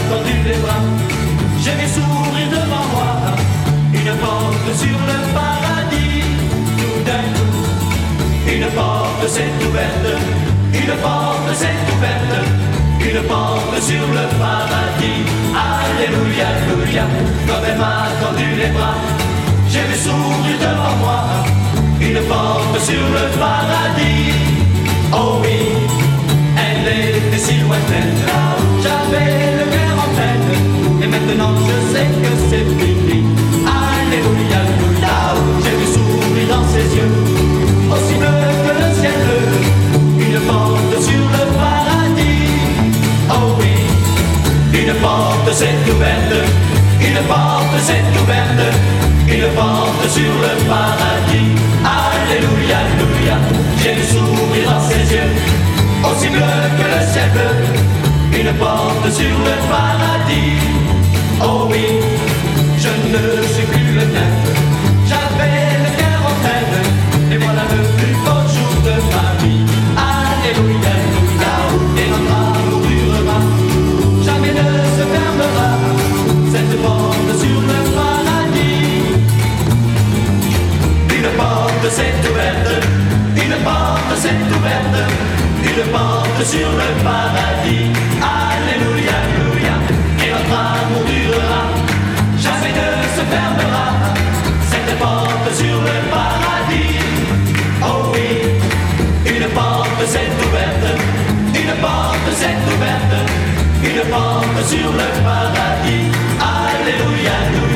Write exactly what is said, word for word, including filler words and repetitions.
tendu les bras. J'ai mes sourires devant moi, une porte sur le paradis. Tout d'un coup, une porte s'est ouverte, une porte s'est ouverte, une porte sur le paradis. Alléluia, alléluia, comme elle m'a tendu les bras. J'ai mes sourires devant moi, une porte sur le paradis. Oh oui, elle était si lointaine, j'avais le cœur en peine, et maintenant je sais que c'est fini. Alléluia, alléluia, j'ai vu sourire dans ses yeux, aussi bleu que le ciel bleu, une porte sur le paradis. Oh oui, une porte s'est ouverte, une porte s'est ouverte, une porte sur le paradis. Alléluia, alléluia, j'ai vu sourire dans ses yeux, aussi bleu que le ciel bleu, une porte sur le paradis. Oh oui, je ne suis plus le même, j'avais le cœur en peine, et voilà le plus beau jour de ma vie. Alléluia, alléluia, et notre amour durera, jamais ne se fermera, cette porte sur le paradis. Une porte s'est ouverte, une porte s'est ouverte, une porte sur le paradis. Alléluia, alléluia, et notre amour durera, jamais ne se fermera, cette porte sur le paradis. Oh oui, une porte s'est ouverte, une porte s'est ouverte, une porte sur le paradis. Alléluia, alléluia.